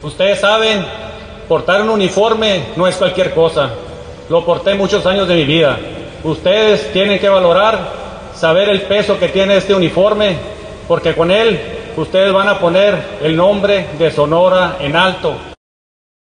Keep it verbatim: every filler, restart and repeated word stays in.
Ustedes saben, portar un uniforme no es cualquier cosa. Lo porté muchos años de mi vida. Ustedes tienen que valorar, saber el peso que tiene este uniforme, porque con él ustedes van a poner el nombre de Sonora en alto.